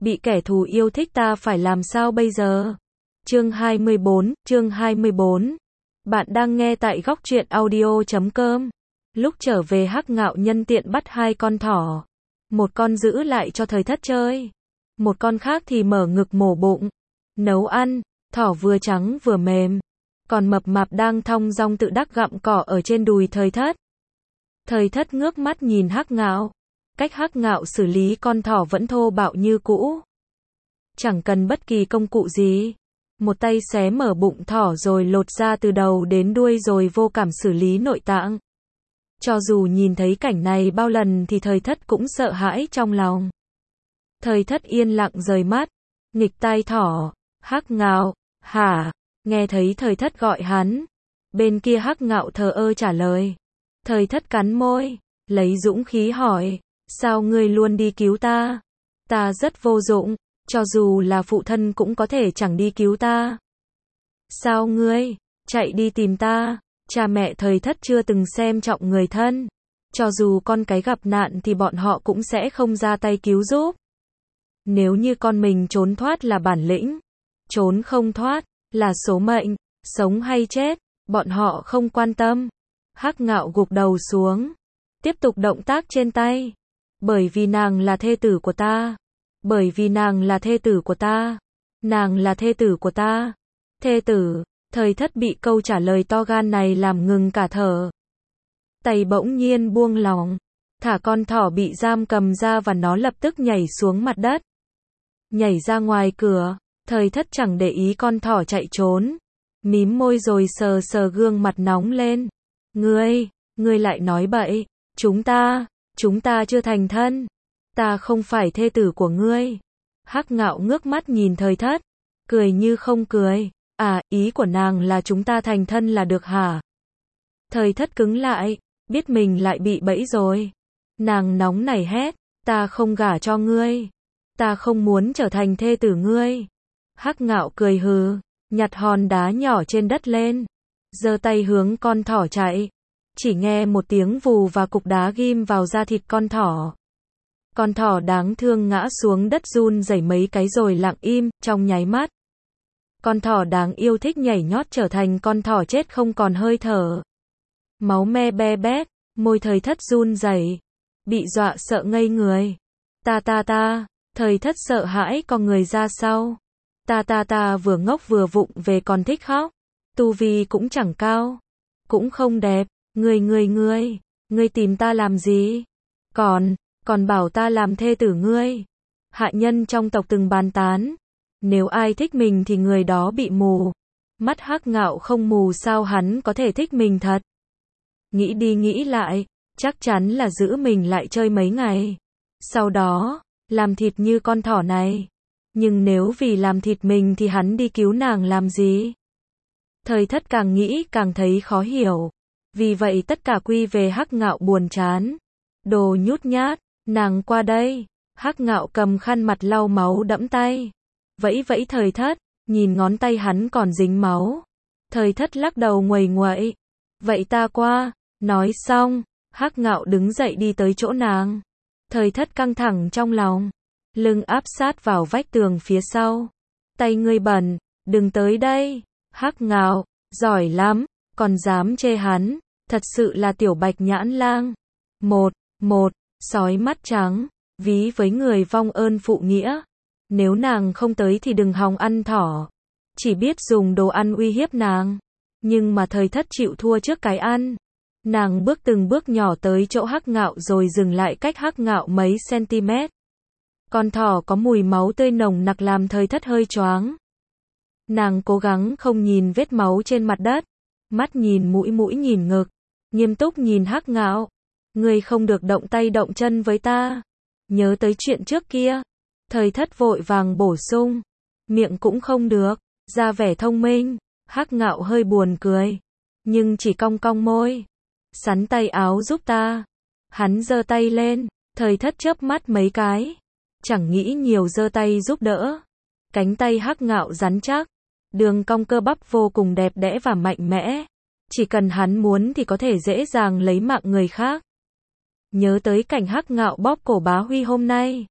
bị kẻ thù yêu thích ta phải làm sao bây giờ? Chương 24. Bạn đang nghe tại góc truyện audio.com. Lúc trở về Hắc Ngạo nhân tiện bắt hai con thỏ. Một con giữ lại cho thời thất chơi. Một con khác thì mở ngực mổ bụng. Nấu ăn, thỏ vừa trắng vừa mềm. Còn mập mạp đang thong dong tự đắc gặm cỏ ở trên đùi thời thất. Thời thất ngước mắt nhìn Hắc Ngạo. Cách Hắc Ngạo xử lý con thỏ vẫn thô bạo như cũ. Chẳng cần bất kỳ công cụ gì. Một tay xé mở bụng thỏ rồi lột ra từ đầu đến đuôi rồi vô cảm xử lý nội tạng. Cho dù nhìn thấy cảnh này bao lần thì thời thất cũng sợ hãi trong lòng. Thời thất yên lặng rời mắt, nghịch tai thỏ, Hắc Ngạo, hả? Nghe thấy thời thất gọi hắn. Bên kia Hắc Ngạo thờ ơ trả lời. Thời thất cắn môi, lấy dũng khí hỏi, sao ngươi luôn đi cứu ta? Ta rất vô dụng, cho dù là phụ thân cũng có thể chẳng đi cứu ta. Sao ngươi chạy đi tìm ta? Cha mẹ thời thất chưa từng xem trọng người thân. Cho dù con cái gặp nạn thì bọn họ cũng sẽ không ra tay cứu giúp. Nếu như con mình trốn thoát là bản lĩnh, trốn không thoát là số mệnh, sống hay chết, bọn họ không quan tâm. Hắc Ngạo gục đầu xuống, tiếp tục động tác trên tay. Bởi vì nàng là thê tử của ta. Bởi vì nàng là thê tử của ta. Nàng là thê tử của ta. Thê tử, thời thất bị câu trả lời to gan này làm ngừng cả thở. Tay bỗng nhiên buông lỏng, thả con thỏ bị giam cầm ra và nó lập tức nhảy xuống mặt đất. Nhảy ra ngoài cửa, thời thất chẳng để ý con thỏ chạy trốn. Mím môi rồi sờ sờ gương mặt nóng lên. Ngươi lại nói bậy, chúng ta chưa thành thân. Ta không phải thê tử của ngươi. Hắc Ngạo ngước mắt nhìn thời thất, cười như không cười. À, ý của nàng là chúng ta thành thân là được hả? Thời thất cứng lại, biết mình lại bị bẫy rồi. Nàng nóng nảy hét, ta không gả cho ngươi. Ta không muốn trở thành thê tử ngươi. Hắc Ngạo cười hừ, nhặt hòn đá nhỏ trên đất lên, giơ tay hướng con thỏ chạy. Chỉ nghe một tiếng vù và cục đá ghim vào da thịt con thỏ. Con thỏ đáng thương ngã xuống đất run rẩy mấy cái rồi lặng im, trong nháy mắt. Con thỏ đáng yêu thích nhảy nhót trở thành con thỏ chết không còn hơi thở. Máu me be bét, môi thời thất run rẩy, bị dọa sợ ngây người. Ta, thời thất sợ hãi con người ra sau. Ta vừa ngốc vừa vụng về còn thích khóc. Tu vi cũng chẳng cao, cũng không đẹp. Ngươi tìm ta làm gì? Còn bảo ta làm thê tử ngươi. Hạ nhân trong tộc từng bàn tán. Nếu ai thích mình thì người đó bị mù. Mắt Hắc Ngạo không mù sao hắn có thể thích mình thật? Nghĩ đi nghĩ lại, chắc chắn là giữ mình lại chơi mấy ngày. Sau đó, làm thịt như con thỏ này. Nhưng nếu vì làm thịt mình thì hắn đi cứu nàng làm gì? Thời thất càng nghĩ càng thấy khó hiểu. Vì vậy tất cả quy về Hắc Ngạo buồn chán. Đồ nhút nhát, nàng qua đây. Hắc Ngạo cầm khăn mặt lau máu đẫm tay. Vẫy thời thất, nhìn ngón tay hắn còn dính máu. Thời thất lắc đầu nguầy nguậy. Vậy ta qua, nói xong, Hắc Ngạo đứng dậy đi tới chỗ nàng. Thời thất căng thẳng trong lòng, lưng áp sát vào vách tường phía sau. Tay ngươi bẩn, đừng tới đây. Hắc Ngạo, giỏi lắm, còn dám chê hắn, thật sự là tiểu bạch nhãn lang. Một, sói mắt trắng, ví với người vong ơn phụ nghĩa. Nếu nàng không tới thì đừng hòng ăn thỏ. Chỉ biết dùng đồ ăn uy hiếp nàng. Nhưng mà thời thất chịu thua trước cái ăn. Nàng bước từng bước nhỏ tới chỗ Hắc Ngạo rồi dừng lại cách Hắc Ngạo mấy cm. Con thỏ có mùi máu tươi nồng nặc làm thời thất hơi choáng. Nàng cố gắng không nhìn vết máu trên mặt đất. Mắt nhìn mũi nhìn ngực. Nghiêm túc nhìn Hắc Ngạo. Ngươi không được động tay động chân với ta. Nhớ tới chuyện trước kia. Thời thất vội vàng bổ sung. Miệng cũng không được. Ra vẻ thông minh. Hắc Ngạo hơi buồn cười. Nhưng chỉ cong cong môi. Sắn tay áo giúp ta. Hắn giơ tay lên. Thời thất chớp mắt mấy cái. Chẳng nghĩ nhiều giơ tay giúp đỡ. Cánh tay Hắc Ngạo rắn chắc. Đường cong cơ bắp vô cùng đẹp đẽ và mạnh mẽ. Chỉ cần hắn muốn thì có thể dễ dàng lấy mạng người khác. Nhớ tới cảnh Hắc Ngạo bóp cổ Bá Huy hôm nay.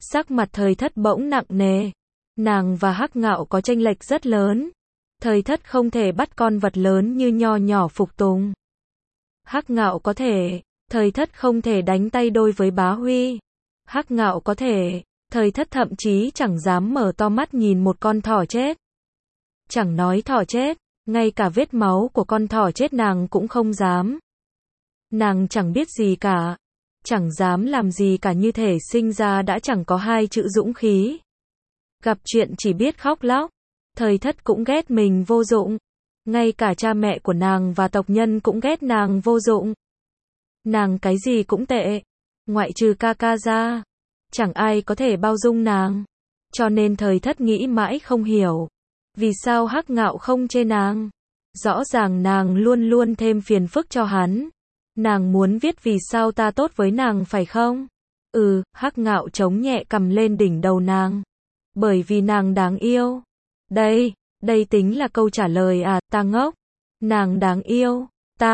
Sắc mặt Thời Thất bỗng nặng nề. Nàng và Hắc Ngạo có chênh lệch rất lớn. Thời Thất không thể bắt con vật lớn như nho nhỏ phục tùng. Hắc Ngạo có thể, Thời Thất không thể đánh tay đôi với Bá Huy. Hắc Ngạo có thể, Thời Thất thậm chí chẳng dám mở to mắt nhìn một con thỏ chết. Chẳng nói thỏ chết, ngay cả vết máu của con thỏ chết nàng cũng không dám. Nàng chẳng biết gì cả, chẳng dám làm gì cả, như thể sinh ra đã chẳng có hai chữ dũng khí. Gặp chuyện chỉ biết khóc lóc. Thời Thất cũng ghét mình vô dụng. Ngay cả cha mẹ của nàng và tộc nhân cũng ghét nàng vô dụng. Nàng cái gì cũng tệ, ngoại trừ ca ca ra. Chẳng ai có thể bao dung nàng. Cho nên Thời Thất nghĩ mãi không hiểu. Vì sao Hắc Ngạo không chê nàng? Rõ ràng nàng luôn luôn thêm phiền phức cho hắn. Nàng muốn viết vì sao ta tốt với nàng phải không? Hắc Ngạo chống nhẹ cầm lên đỉnh đầu nàng. Bởi vì nàng đáng yêu. Đây tính là câu trả lời à, ta ngốc. Nàng đáng yêu.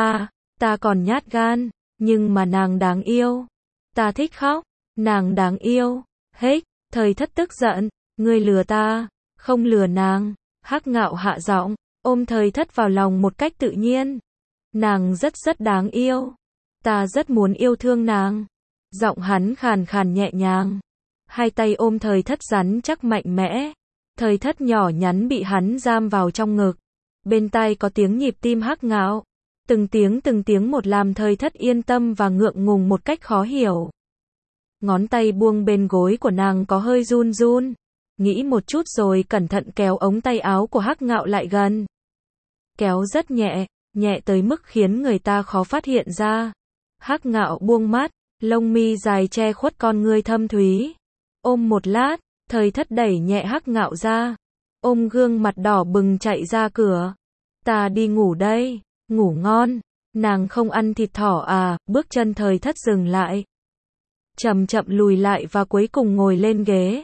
Ta còn nhát gan. Nhưng mà nàng đáng yêu. Ta thích khóc. Nàng đáng yêu. Hếch, Thời Thất tức giận. Ngươi lừa ta. Không lừa nàng. Hắc Ngạo hạ giọng, ôm Thời Thất vào lòng một cách tự nhiên. Nàng rất đáng yêu. Ta rất muốn yêu thương nàng. Giọng hắn khàn khàn nhẹ nhàng. Hai tay ôm Thời Thất rắn chắc mạnh mẽ. Thời Thất nhỏ nhắn bị hắn giam vào trong ngực. Bên tai có tiếng nhịp tim Hắc Ngạo. Từng tiếng một làm Thời Thất yên tâm và ngượng ngùng một cách khó hiểu. Ngón tay buông bên gối của nàng có hơi run run. Nghĩ một chút rồi cẩn thận kéo ống tay áo của Hắc Ngạo lại gần. Kéo rất nhẹ, nhẹ tới mức khiến người ta khó phát hiện ra. Hắc Ngạo buông mắt, lông mi dài che khuất con ngươi thâm thúy. Ôm một lát, Thời Thất đẩy nhẹ Hắc Ngạo ra. Ôm gương mặt đỏ bừng chạy ra cửa. Ta đi ngủ đây, ngủ ngon. Nàng không ăn thịt thỏ à? Bước chân Thời Thất dừng lại. Chậm chậm lùi lại và cuối cùng ngồi lên ghế.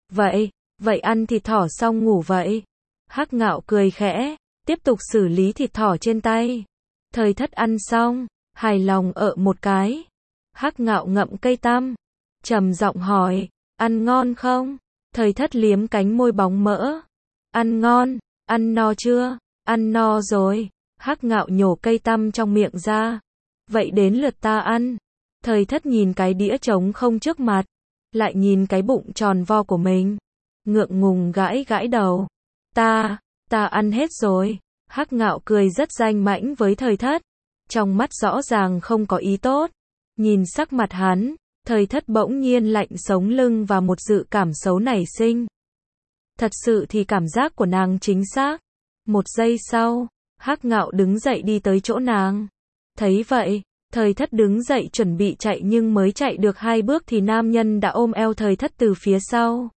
Vậy ăn thịt thỏ xong ngủ vậy. Hắc Ngạo cười khẽ, tiếp tục xử lý thịt thỏ trên tay. Thời Thất ăn xong, hài lòng một cái. Hắc Ngạo ngậm cây tăm, trầm giọng hỏi, ăn ngon không? Thời Thất liếm cánh môi bóng mỡ. Ăn ngon, ăn no chưa? Ăn no rồi. Hắc Ngạo nhổ cây tăm trong miệng ra. Vậy đến lượt ta ăn. Thời Thất nhìn cái đĩa trống không trước mặt, lại nhìn cái bụng tròn vo của mình. Ngượng ngùng gãi đầu. Ta ăn hết rồi. Hắc Ngạo cười rất danh mãnh với Thời Thất. Trong mắt rõ ràng không có ý tốt. Nhìn sắc mặt hắn, Thời Thất bỗng nhiên lạnh sống lưng và một dự cảm xấu nảy sinh. Thật sự thì cảm giác của nàng chính xác. Một giây sau, Hắc Ngạo đứng dậy đi tới chỗ nàng. Thấy vậy, Thời Thất đứng dậy chuẩn bị chạy nhưng mới chạy được 2 bước thì nam nhân đã ôm eo Thời Thất từ phía sau.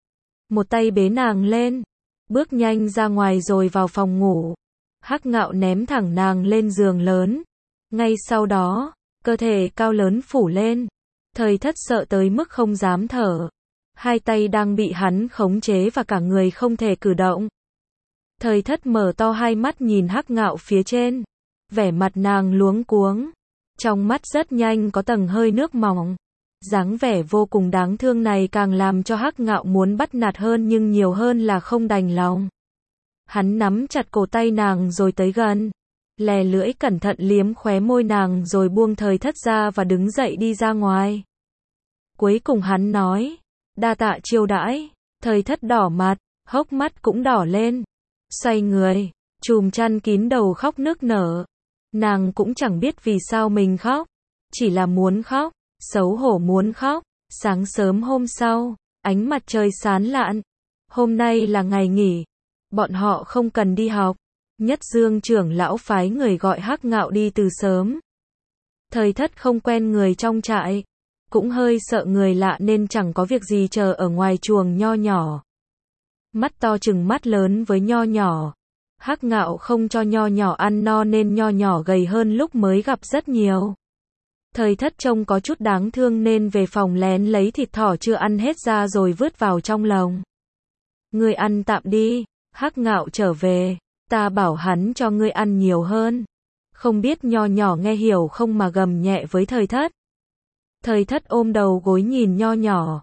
Một tay bế nàng lên, bước nhanh ra ngoài rồi vào phòng ngủ. Hắc Ngạo ném thẳng nàng lên giường lớn. Ngay sau đó, cơ thể cao lớn phủ lên. Thời Thất sợ tới mức không dám thở. Hai tay đang bị hắn khống chế và cả người không thể cử động. Thời Thất mở to hai mắt nhìn Hắc Ngạo phía trên. Vẻ mặt nàng luống cuống. Trong mắt rất nhanh có tầng hơi nước mỏng. Dáng vẻ vô cùng đáng thương này càng làm cho Hắc Ngạo muốn bắt nạt hơn nhưng nhiều hơn là không đành lòng. Hắn nắm chặt cổ tay nàng rồi tới gần. Lè lưỡi cẩn thận liếm khóe môi nàng rồi buông Thời Thất ra và đứng dậy đi ra ngoài. Cuối cùng hắn nói, đa tạ chiêu đãi. Thời Thất đỏ mặt, hốc mắt cũng đỏ lên. Xoay người, chùm chăn kín đầu khóc nức nở. Nàng cũng chẳng biết vì sao mình khóc. Chỉ là muốn khóc, xấu hổ muốn khóc. Sáng sớm hôm sau, ánh mặt trời sáng lạn. Hôm nay là ngày nghỉ. Bọn họ không cần đi học. Nhất Dương trưởng lão phái người gọi Hắc Ngạo đi từ sớm. Thời Thất không quen người trong trại. Cũng hơi sợ người lạ nên chẳng có việc gì chờ ở ngoài chuồng nho nhỏ. Mắt to chừng mắt lớn với nho nhỏ. Hắc Ngạo không cho nho nhỏ ăn no nên nho nhỏ gầy hơn lúc mới gặp rất nhiều. Thời Thất trông có chút đáng thương nên về phòng lén lấy thịt thỏ chưa ăn hết ra rồi vứt vào trong lồng. Ngươi ăn tạm đi. Hắc Ngạo trở về. Ta bảo hắn cho ngươi ăn nhiều hơn. Không biết nho nhỏ nghe hiểu không mà gầm nhẹ với Thời Thất. Thời Thất ôm đầu gối nhìn nho nhỏ.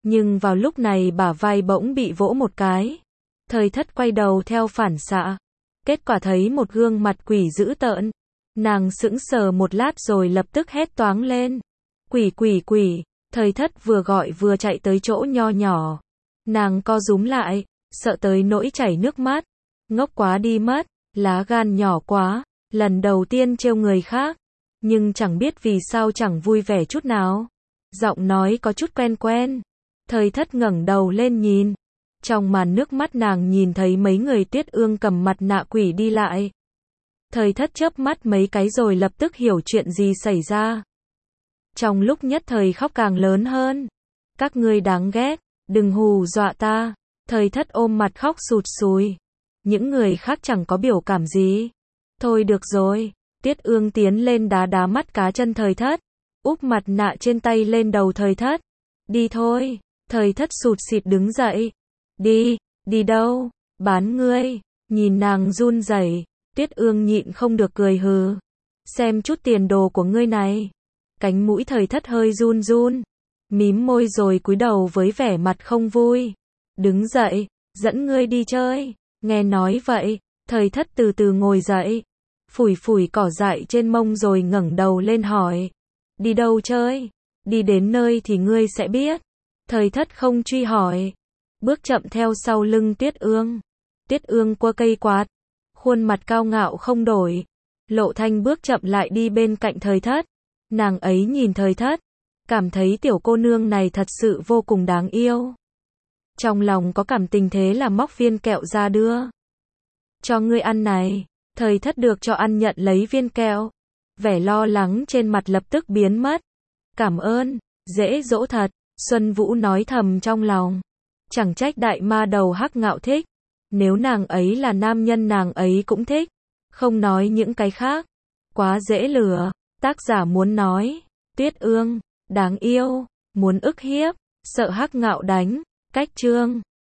Nhưng vào lúc này bả vai bỗng bị vỗ một cái. Thời thất quay đầu theo phản xạ. Kết quả thấy một gương mặt quỷ dữ tợn. Nàng sững sờ một lát rồi lập tức hét toáng lên. Quỷ quỷ quỷ, thời thất vừa gọi vừa chạy tới chỗ nho nhỏ. Nàng co rúm lại, sợ tới nỗi chảy nước mắt. Ngốc quá đi mất, lá gan nhỏ quá, lần đầu tiên trêu người khác. Nhưng chẳng biết vì sao chẳng vui vẻ chút nào. Giọng nói có chút quen quen. Thời thất ngẩng đầu lên nhìn. Trong màn nước mắt nàng nhìn thấy mấy người Tuyết Ương cầm mặt nạ quỷ đi lại. Thời thất chớp mắt mấy cái rồi lập tức hiểu chuyện gì xảy ra. Trong lúc nhất thời khóc càng lớn hơn. Các ngươi đáng ghét, đừng hù dọa ta. Thời thất ôm mặt khóc sụt sùi. Những người khác chẳng có biểu cảm gì. Thôi được rồi. Tuyết Ương tiến lên đá đá mắt cá chân thời thất. Úp mặt nạ trên tay lên đầu thời thất. Đi thôi. Thời thất sụt sịt đứng dậy. Đi, đi đâu? Bán ngươi. Nhìn nàng run rẩy, Tuyết Ương nhịn không được cười hừ. Xem chút tiền đồ của ngươi này. Cánh mũi thời thất hơi run run. Mím môi rồi cúi đầu với vẻ mặt không vui. Đứng dậy, dẫn ngươi đi chơi. Nghe nói vậy, thời thất từ từ ngồi dậy. Phủi phủi cỏ dại trên mông rồi ngẩng đầu lên hỏi. Đi đâu chơi? Đi đến nơi thì ngươi sẽ biết. Thời thất không truy hỏi. Bước chậm theo sau lưng Tuyết Ương. Tuyết Ương quơ cây quạt. Khuôn mặt cao ngạo không đổi. Lộ Thanh bước chậm lại đi bên cạnh thời thất. Nàng ấy nhìn thời thất. Cảm thấy tiểu cô nương này thật sự vô cùng đáng yêu. Trong lòng có cảm tình thế là móc viên kẹo ra đưa. Cho ngươi ăn này. Thời thất được cho ăn nhận lấy viên kẹo. Vẻ lo lắng trên mặt lập tức biến mất. Cảm ơn, dễ dỗ thật. Xuân Vũ nói thầm trong lòng. Chẳng trách đại ma đầu Hắc Ngạo thích. Nếu nàng ấy là nam nhân nàng ấy cũng thích. Không nói những cái khác. Quá dễ lừa. Tác giả muốn nói. Tuyết Ương, đáng yêu. Muốn ức hiếp. Sợ Hắc Ngạo đánh. Cách chương.